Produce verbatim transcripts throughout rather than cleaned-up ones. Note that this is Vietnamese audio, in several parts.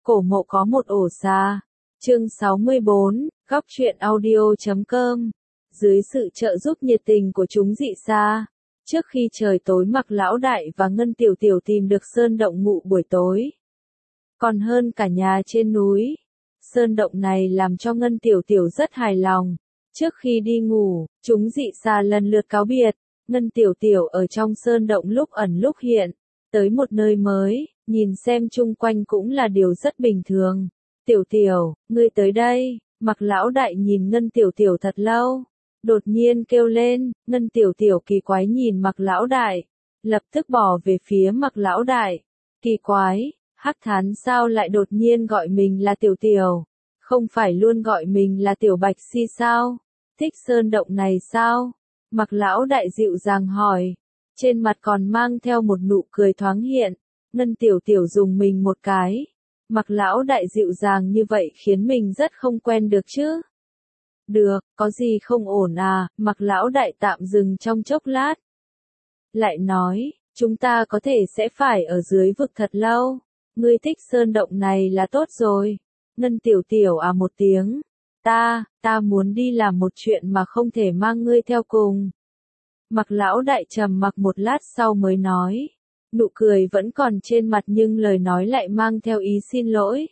Cổ mộ có một ổ xà. Chương sáu mươi bốn, góc truyện audio.com. Dưới sự trợ giúp nhiệt tình của chúng dị xa, trước khi trời tối Mặc Lão Đại và Ngân Tiểu Tiểu tìm được sơn động ngụ buổi tối. Còn hơn cả nhà trên núi. Sơn động này làm cho Ngân Tiểu Tiểu rất hài lòng. Trước khi đi ngủ, chúng dị xa lần lượt cáo biệt. Ngân Tiểu Tiểu ở trong sơn động lúc ẩn lúc hiện. Tới một nơi mới, nhìn xem chung quanh cũng là điều rất bình thường. Tiểu Tiểu, ngươi tới đây. Mặc Lão Đại nhìn Ngân Tiểu Tiểu thật lâu. Đột nhiên kêu lên, Ngân Tiểu Tiểu kỳ quái nhìn Mặc Lão Đại. Lập tức bỏ về phía Mặc Lão Đại. Kỳ quái, Hắc Thán sao lại đột nhiên gọi mình là Tiểu Tiểu? Không phải luôn gọi mình là Tiểu Bạch Si sao? Thích sơn động này sao? Mặc Lão Đại dịu dàng hỏi. Trên mặt còn mang theo một nụ cười thoáng hiện. Ngân Tiểu Tiểu dùng mình một cái. Mặc Lão Đại dịu dàng như vậy khiến mình rất không quen được chứ. Được, có gì không ổn à? Mặc Lão Đại tạm dừng trong chốc lát. Lại nói, chúng ta có thể sẽ phải ở dưới vực thật lâu. Ngươi thích sơn động này là tốt rồi. Ngân Tiểu Tiểu à một tiếng. Ta, ta muốn đi làm một chuyện mà không thể mang ngươi theo cùng. Mặc Lão Đại trầm mặc một lát sau mới nói. Nụ cười vẫn còn trên mặt nhưng lời nói lại mang theo ý xin lỗi.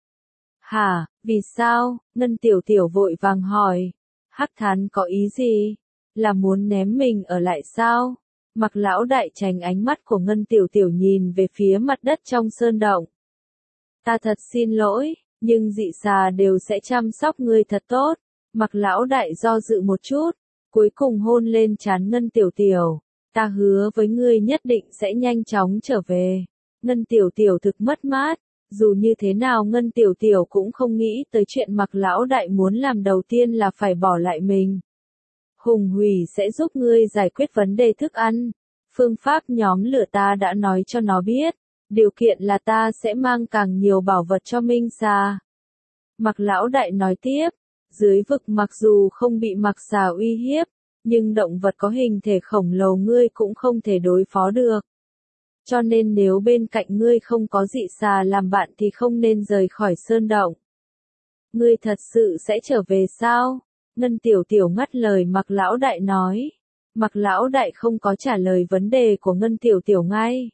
Hả, vì sao? Ngân Tiểu Tiểu vội vàng hỏi. Hắc Thán có ý gì? Là muốn ném mình ở lại sao? Mặc Lão Đại tránh ánh mắt của Ngân Tiểu Tiểu nhìn về phía mặt đất trong sơn động. Ta thật xin lỗi, nhưng dị xà đều sẽ chăm sóc ngươi thật tốt. Mặc Lão Đại do dự một chút, cuối cùng hôn lên trán Ngân Tiểu Tiểu. Ta hứa với ngươi nhất định sẽ nhanh chóng trở về. Ngân Tiểu Tiểu thực mất mát. Dù như thế nào Ngân Tiểu Tiểu cũng không nghĩ tới chuyện Mặc Lão Đại muốn làm đầu tiên là phải bỏ lại mình. Hùng Hủy sẽ giúp ngươi giải quyết vấn đề thức ăn. Phương pháp nhóm lửa ta đã nói cho nó biết. Điều kiện là ta sẽ mang càng nhiều bảo vật cho Minh Xà. Mặc Lão Đại nói tiếp. Dưới vực mặc dù không bị Mặc Xà uy hiếp, nhưng động vật có hình thể khổng lồ ngươi cũng không thể đối phó được. Cho nên nếu bên cạnh ngươi không có dị xà làm bạn thì không nên rời khỏi sơn động. Ngươi thật sự sẽ trở về sao? Ngân Tiểu Tiểu ngắt lời Mặc Lão Đại nói. Mặc Lão Đại không có trả lời vấn đề của Ngân Tiểu Tiểu ngay,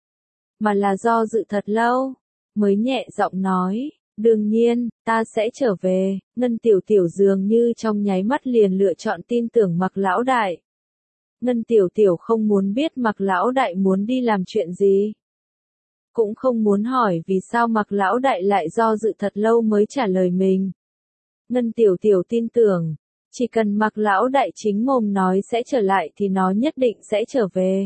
mà là do dự thật lâu, mới nhẹ giọng nói. Đương nhiên, ta sẽ trở về. Ngân Tiểu Tiểu dường như trong nháy mắt liền lựa chọn tin tưởng Mặc Lão Đại. Ngân Tiểu Tiểu không muốn biết Mặc Lão Đại muốn đi làm chuyện gì. Cũng không muốn hỏi vì sao Mặc Lão Đại lại do dự thật lâu mới trả lời mình. Ngân Tiểu Tiểu tin tưởng, chỉ cần Mặc Lão Đại chính mồm nói sẽ trở lại thì nó nhất định sẽ trở về.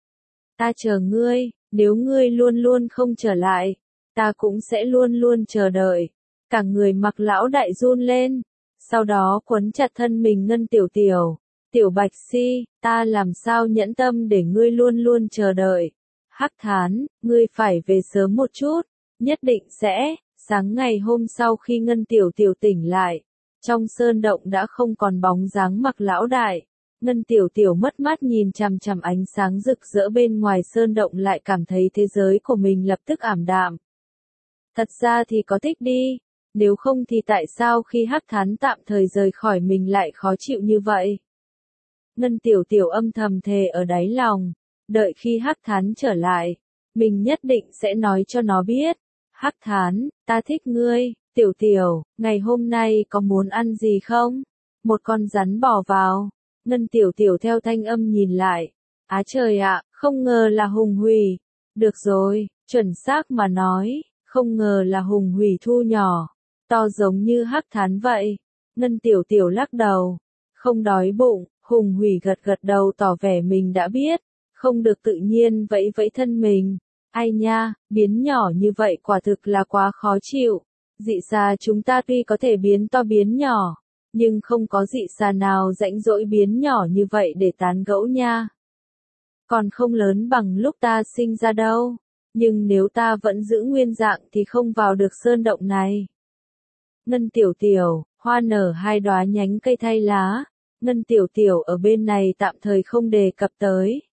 Ta chờ ngươi, nếu ngươi luôn luôn không trở lại, ta cũng sẽ luôn luôn chờ đợi. Cả người Mặc Lão Đại run lên, sau đó quấn chặt thân mình Ngân Tiểu Tiểu. Tiểu Bạch Si, ta làm sao nhẫn tâm để ngươi luôn luôn chờ đợi. Hắc Thán, ngươi phải về sớm một chút, nhất định sẽ. Sáng ngày hôm sau khi Ngân Tiểu Tiểu tỉnh lại, trong sơn động đã không còn bóng dáng Mặc Lão Đại. Ngân Tiểu Tiểu mất mát nhìn chằm chằm ánh sáng rực rỡ bên ngoài sơn động lại cảm thấy thế giới của mình lập tức ảm đạm. Thật ra thì có thích đi, nếu không thì tại sao khi Hắc Thán tạm thời rời khỏi mình lại khó chịu như vậy? Ngân Tiểu Tiểu âm thầm thề ở đáy lòng, đợi khi Hắc Thán trở lại, mình nhất định sẽ nói cho nó biết. Hắc Thán, ta thích ngươi. Tiểu Tiểu, ngày hôm nay có muốn ăn gì không? Một con rắn bò vào. Ngân Tiểu Tiểu theo thanh âm nhìn lại. Á trời ạ, không ngờ là Hùng Hủy. Được rồi, chuẩn xác mà nói, không ngờ là Hùng Hủy thu nhỏ, to giống như Hắc Thán vậy. Ngân Tiểu Tiểu lắc đầu. Không đói bụng. Hùng Hủy gật gật đầu tỏ vẻ mình đã biết, không được tự nhiên vẫy vẫy thân mình. Ai nha, biến nhỏ như vậy quả thực là quá khó chịu. Dị xà chúng ta tuy có thể biến to biến nhỏ, nhưng không có dị xà nào rãnh rỗi biến nhỏ như vậy để tán gẫu nha. Còn không lớn bằng lúc ta sinh ra đâu, nhưng nếu ta vẫn giữ nguyên dạng thì không vào được sơn động này. Ngân Tiểu Tiểu, hoa nở hai đóa nhánh cây thay lá. Ngân Tiểu Tiểu ở bên này tạm thời không đề cập tới.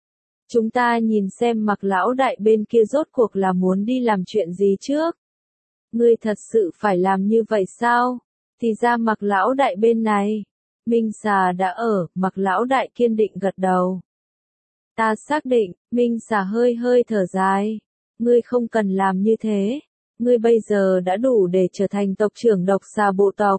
Chúng ta nhìn xem Mặc Lão Đại bên kia rốt cuộc là muốn đi làm chuyện gì trước. Ngươi thật sự phải làm như vậy sao? Thì ra Mạc lão đại bên này. Minh Xà đã ở, Mạc lão đại kiên định gật đầu. Ta xác định, Minh Xà hơi hơi thở dài. Ngươi không cần làm như thế. Ngươi bây giờ đã đủ để trở thành tộc trưởng độc xà bộ tộc.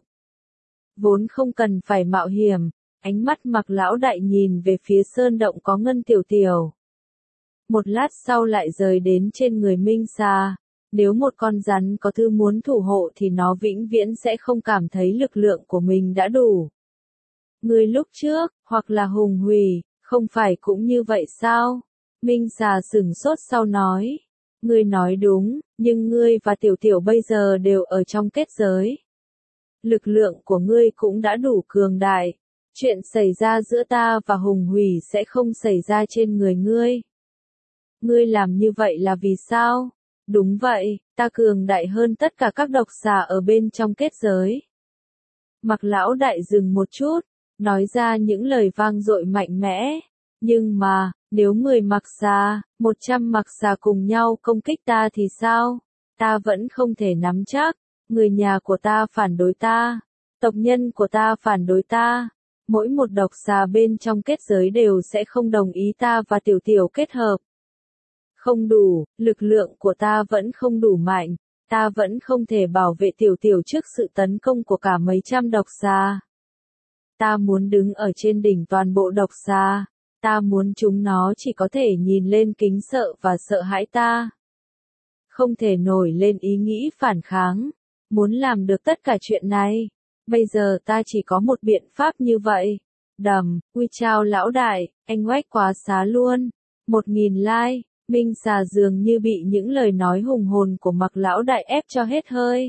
Vốn không cần phải mạo hiểm. Ánh mắt Mạc lão đại nhìn về phía sơn động có Ngân Tiểu Tiểu. Một lát sau lại rời đến trên người Minh Xà. Nếu một con rắn có thứ muốn thủ hộ thì nó vĩnh viễn sẽ không cảm thấy lực lượng của mình đã đủ. Ngươi lúc trước, hoặc là Hùng Hùy, không phải cũng như vậy sao? Minh Xà sửng sốt sau nói. Ngươi nói đúng, nhưng ngươi và Tiểu Tiểu bây giờ đều ở trong kết giới. Lực lượng của ngươi cũng đã đủ cường đại. Chuyện xảy ra giữa ta và Hùng Hùy sẽ không xảy ra trên người ngươi. Ngươi làm như vậy là vì sao? Đúng vậy, ta cường đại hơn tất cả các độc xà ở bên trong kết giới. Mạc lão đại dừng một chút, nói ra những lời vang dội mạnh mẽ. Nhưng mà, nếu mười Mạc xà, một trăm Mạc xà cùng nhau công kích ta thì sao? Ta vẫn không thể nắm chắc. Người nhà của ta phản đối ta. Tộc nhân của ta phản đối ta. Mỗi một độc xà bên trong kết giới đều sẽ không đồng ý ta và Tiểu Tiểu kết hợp. Không đủ, lực lượng của ta vẫn không đủ mạnh, ta vẫn không thể bảo vệ Tiểu Tiểu trước sự tấn công của cả mấy trăm độc xà. Ta muốn đứng ở trên đỉnh toàn bộ độc xà, ta muốn chúng nó chỉ có thể nhìn lên kính sợ và sợ hãi ta. Không thể nổi lên ý nghĩ phản kháng, muốn làm được tất cả chuyện này. Bây giờ ta chỉ có một biện pháp như vậy. Đầm, ui chao lão đại, anh oách quá xá luôn. Một nghìn like. Minh Xà dường như bị những lời nói hùng hồn của Mạc lão đại ép cho hết hơi.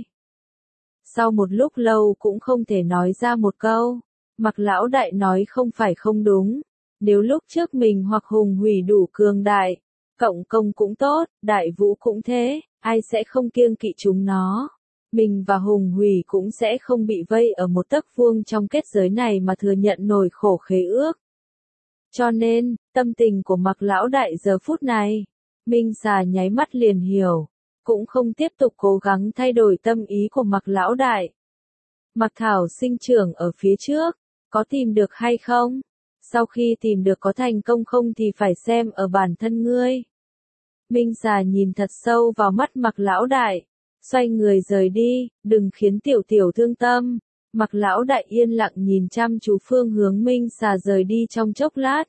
Sau một lúc lâu cũng không thể nói ra một câu. Mạc lão đại nói không phải không đúng. Nếu lúc trước mình hoặc Hùng Hùy đủ cường đại, cộng công cũng tốt, đại vũ cũng thế, ai sẽ không kiêng kỵ chúng nó. Mình và Hùng Hùy cũng sẽ không bị vây ở một tấc vuông trong kết giới này mà thừa nhận nổi khổ khế ước. Cho nên, tâm tình của Mạc lão đại giờ phút này, Minh Xà nháy mắt liền hiểu, cũng không tiếp tục cố gắng thay đổi tâm ý của Mạc lão đại. Mạc Thảo sinh trưởng ở phía trước, có tìm được hay không? Sau khi tìm được có thành công không thì phải xem ở bản thân ngươi. Minh Xà nhìn thật sâu vào mắt Mạc lão đại, xoay người rời đi, đừng khiến Tiểu Tiểu thương tâm. Mạc lão đại yên lặng nhìn chăm chú phương hướng Minh Xà rời đi trong chốc lát.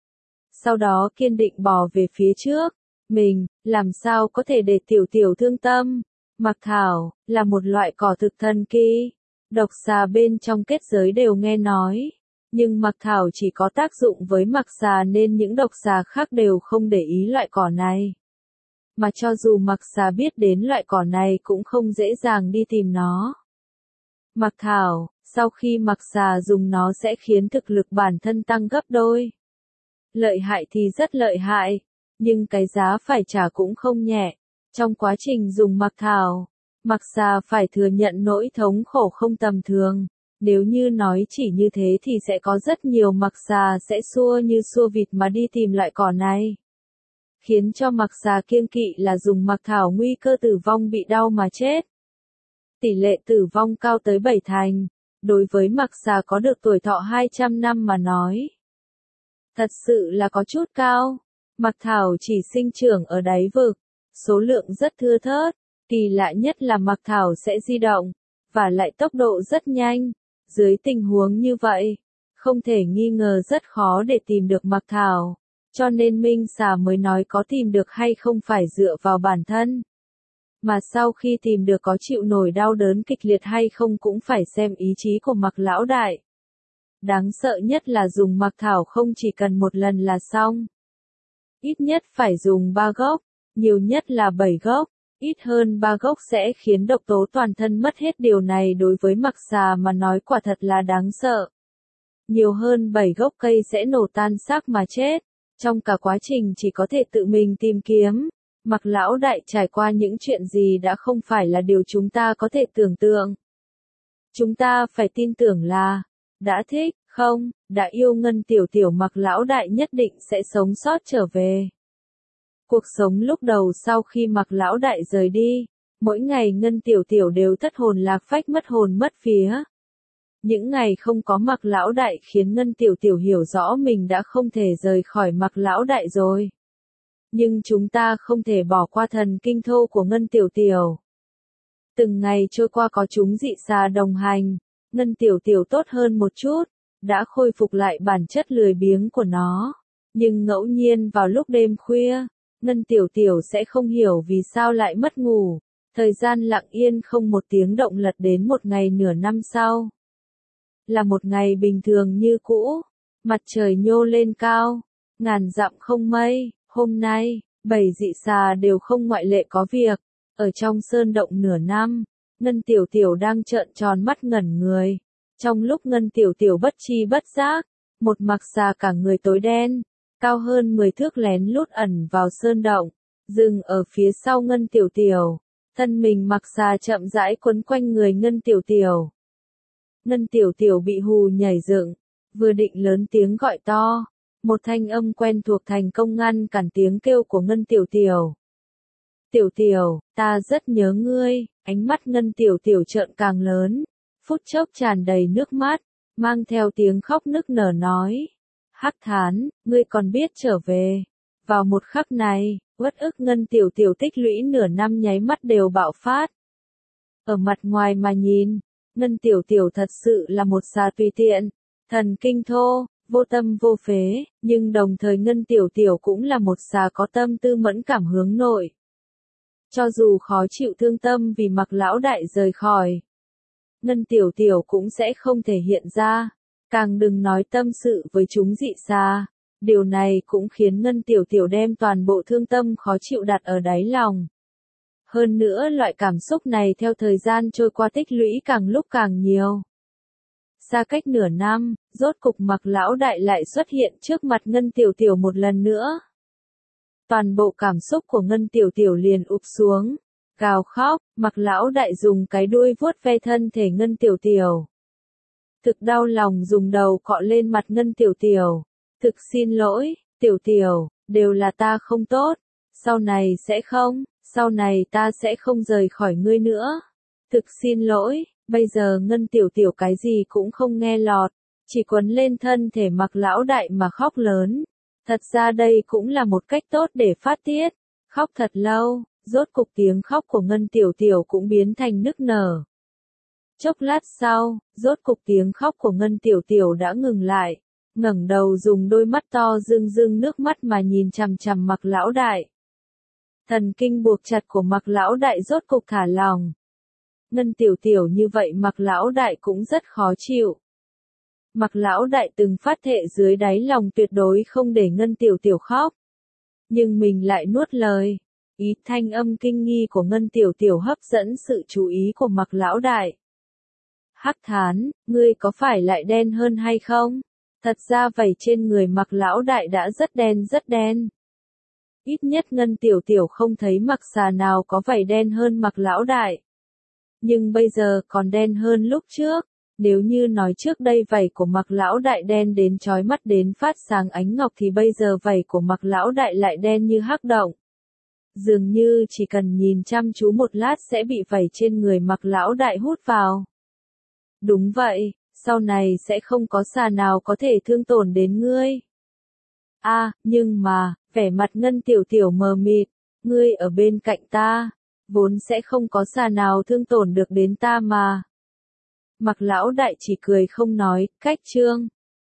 Sau đó kiên định bò về phía trước. Mình, làm sao có thể để Tiểu Tiểu thương tâm? Mạc Thảo, là một loại cỏ thực thần kỳ. Độc xà bên trong kết giới đều nghe nói. Nhưng Mạc Thảo chỉ có tác dụng với Mạc xà nên những độc xà khác đều không để ý loại cỏ này. Mà cho dù Mạc xà biết đến loại cỏ này cũng không dễ dàng đi tìm nó. Mạc Thảo, sau khi Mạc xà dùng nó sẽ khiến thực lực bản thân tăng gấp đôi. Lợi hại thì rất lợi hại, nhưng cái giá phải trả cũng không nhẹ. Trong quá trình dùng Mạc Thảo, Mạc xà phải thừa nhận nỗi thống khổ không tầm thường. Nếu như nói chỉ như thế thì sẽ có rất nhiều Mạc xà sẽ xua như xua vịt mà đi tìm loại cỏ này. Khiến cho Mạc xà kiêng kỵ là dùng Mạc Thảo nguy cơ tử vong bị đau mà chết. Tỷ lệ tử vong cao tới bảy thành. Đối với Mạc xà có được tuổi thọ hai trăm năm mà nói. Thật sự là có chút cao. Mạc Thảo chỉ sinh trưởng ở đáy vực. Số lượng rất thưa thớt. Kỳ lạ nhất là Mạc Thảo sẽ di động. Và lại tốc độ rất nhanh. Dưới tình huống như vậy, không thể nghi ngờ rất khó để tìm được Mạc Thảo. Cho nên Minh Xà mới nói có tìm được hay không phải dựa vào bản thân. Mà sau khi tìm được có chịu nổi đau đớn kịch liệt hay không cũng phải xem ý chí của Mạc lão đại. Đáng sợ nhất là dùng Mạc Thảo không chỉ cần một lần là xong. Ít nhất phải dùng ba gốc, nhiều nhất là bảy gốc. Ít hơn ba gốc sẽ khiến độc tố toàn thân mất hết, điều này đối với Mạc xà mà nói quả thật là đáng sợ. Nhiều hơn bảy gốc cây sẽ nổ tan xác mà chết. Trong cả quá trình chỉ có thể tự mình tìm kiếm. Mạc lão đại trải qua những chuyện gì đã không phải là điều chúng ta có thể tưởng tượng. Chúng ta phải tin tưởng là, đã thích, không, đã yêu Ngân Tiểu Tiểu Mạc lão đại nhất định sẽ sống sót trở về. Cuộc sống lúc đầu sau khi Mạc lão đại rời đi, Mỗi ngày Ngân Tiểu Tiểu đều thất hồn lạc phách mất hồn mất vía. Những ngày không có Mạc Lão Đại khiến Ngân Tiểu Tiểu hiểu rõ mình đã không thể rời khỏi Mạc Lão Đại rồi. Nhưng chúng ta không thể bỏ qua thần kinh thô của Ngân Tiểu Tiểu. Từng ngày trôi qua có chúng dị xà đồng hành, Ngân Tiểu Tiểu tốt hơn một chút, đã khôi phục lại bản chất lười biếng của nó. Nhưng ngẫu nhiên vào lúc đêm khuya, Ngân Tiểu Tiểu sẽ không hiểu vì sao lại mất ngủ. Thời gian lặng yên không một tiếng động lật đến một ngày nửa năm sau. Là một ngày bình thường như cũ, mặt trời nhô lên cao, ngàn dặm không mây, hôm nay, bảy dị xà đều không ngoại lệ có việc. Ở trong sơn động nửa năm, Ngân Tiểu Tiểu đang trợn tròn mắt ngẩn người. Trong lúc Ngân Tiểu Tiểu bất chi bất giác, một mặc xà cả người tối đen, cao hơn mười thước lén lút ẩn vào sơn động, dừng ở phía sau Ngân Tiểu Tiểu. Thân mình mặc xà chậm rãi quấn quanh người Ngân Tiểu Tiểu. Ngân Tiểu Tiểu bị hù nhảy dựng, vừa định lớn tiếng gọi to, một thanh âm quen thuộc thành công ngăn cản tiếng kêu của Ngân Tiểu Tiểu. Tiểu Tiểu, ta rất nhớ ngươi, ánh mắt Ngân Tiểu Tiểu trợn càng lớn, phút chốc tràn đầy nước mắt, mang theo tiếng khóc nức nở nói. Hắc Thán, ngươi còn biết trở về. Vào một khắc này, uất ức Ngân Tiểu Tiểu tích lũy nửa năm nháy mắt đều bạo phát. Ở mặt ngoài mà nhìn, Ngân Tiểu Tiểu thật sự là một xà tùy tiện, thần kinh thô, vô tâm vô phế, nhưng đồng thời Ngân Tiểu Tiểu cũng là một xà có tâm tư mẫn cảm hướng nội. Cho dù khó chịu thương tâm vì Mạc Lão Đại rời khỏi, Ngân Tiểu Tiểu cũng sẽ không thể hiện ra, càng đừng nói tâm sự với chúng dị xà. Điều này cũng khiến Ngân Tiểu Tiểu đem toàn bộ thương tâm khó chịu đặt ở đáy lòng. Hơn nữa loại cảm xúc này theo thời gian trôi qua tích lũy càng lúc càng nhiều. Xa cách nửa năm, rốt cục Mạc Lão Đại lại xuất hiện trước mặt Ngân Tiểu Tiểu một lần nữa. Toàn bộ cảm xúc của Ngân Tiểu Tiểu liền ụp xuống, gào khóc, Mạc Lão Đại dùng cái đuôi vuốt ve thân thể Ngân Tiểu Tiểu. Thực đau lòng dùng đầu cọ lên mặt Ngân Tiểu Tiểu. Thực xin lỗi, Tiểu Tiểu, đều là ta không tốt, sau này sẽ không, sau này ta sẽ không rời khỏi ngươi nữa. Thực xin lỗi, bây giờ Ngân Tiểu Tiểu cái gì cũng không nghe lọt, chỉ quấn lên thân thể Mạc Lão Đại mà khóc lớn. Thật ra đây cũng là một cách tốt để phát tiết, khóc thật lâu, rốt cục tiếng khóc của Ngân Tiểu Tiểu cũng biến thành nức nở. Chốc lát sau, rốt cục tiếng khóc của Ngân Tiểu Tiểu đã ngừng lại. Ngẩng đầu dùng đôi mắt to rưng rưng nước mắt mà nhìn chằm chằm Mạc Lão Đại. Thần kinh buộc chặt của Mạc Lão Đại rốt cục thả lòng. Ngân Tiểu Tiểu như vậy Mạc Lão Đại cũng rất khó chịu. Mạc Lão Đại từng phát thệ dưới đáy lòng tuyệt đối không để Ngân Tiểu Tiểu khóc. Nhưng mình lại nuốt lời. Ý thanh âm kinh nghi của Ngân Tiểu Tiểu hấp dẫn sự chú ý của Mạc Lão Đại. Hắc Thán, ngươi có phải lại đen hơn hay không? Thật ra vảy trên người Mạc Lão Đại đã rất đen rất đen. Ít nhất Ngân Tiểu Tiểu không thấy mặc xà nào có vảy đen hơn Mạc Lão Đại. Nhưng bây giờ còn đen hơn lúc trước. Nếu như nói trước đây vảy của Mạc Lão Đại đen đến chói mắt đến phát sáng ánh ngọc thì bây giờ vảy của Mạc Lão Đại lại đen như hắc động. Dường như chỉ cần nhìn chăm chú một lát sẽ bị vảy trên người Mạc Lão Đại hút vào. Đúng vậy. Sau này sẽ không có xà nào có thể thương tổn đến ngươi. A, à, nhưng mà, vẻ mặt Ngân Tiểu Tiểu mờ mịt, ngươi ở bên cạnh ta, vốn sẽ không có xà nào thương tổn được đến ta mà. Mạc Lão Đại chỉ cười không nói, cách chương.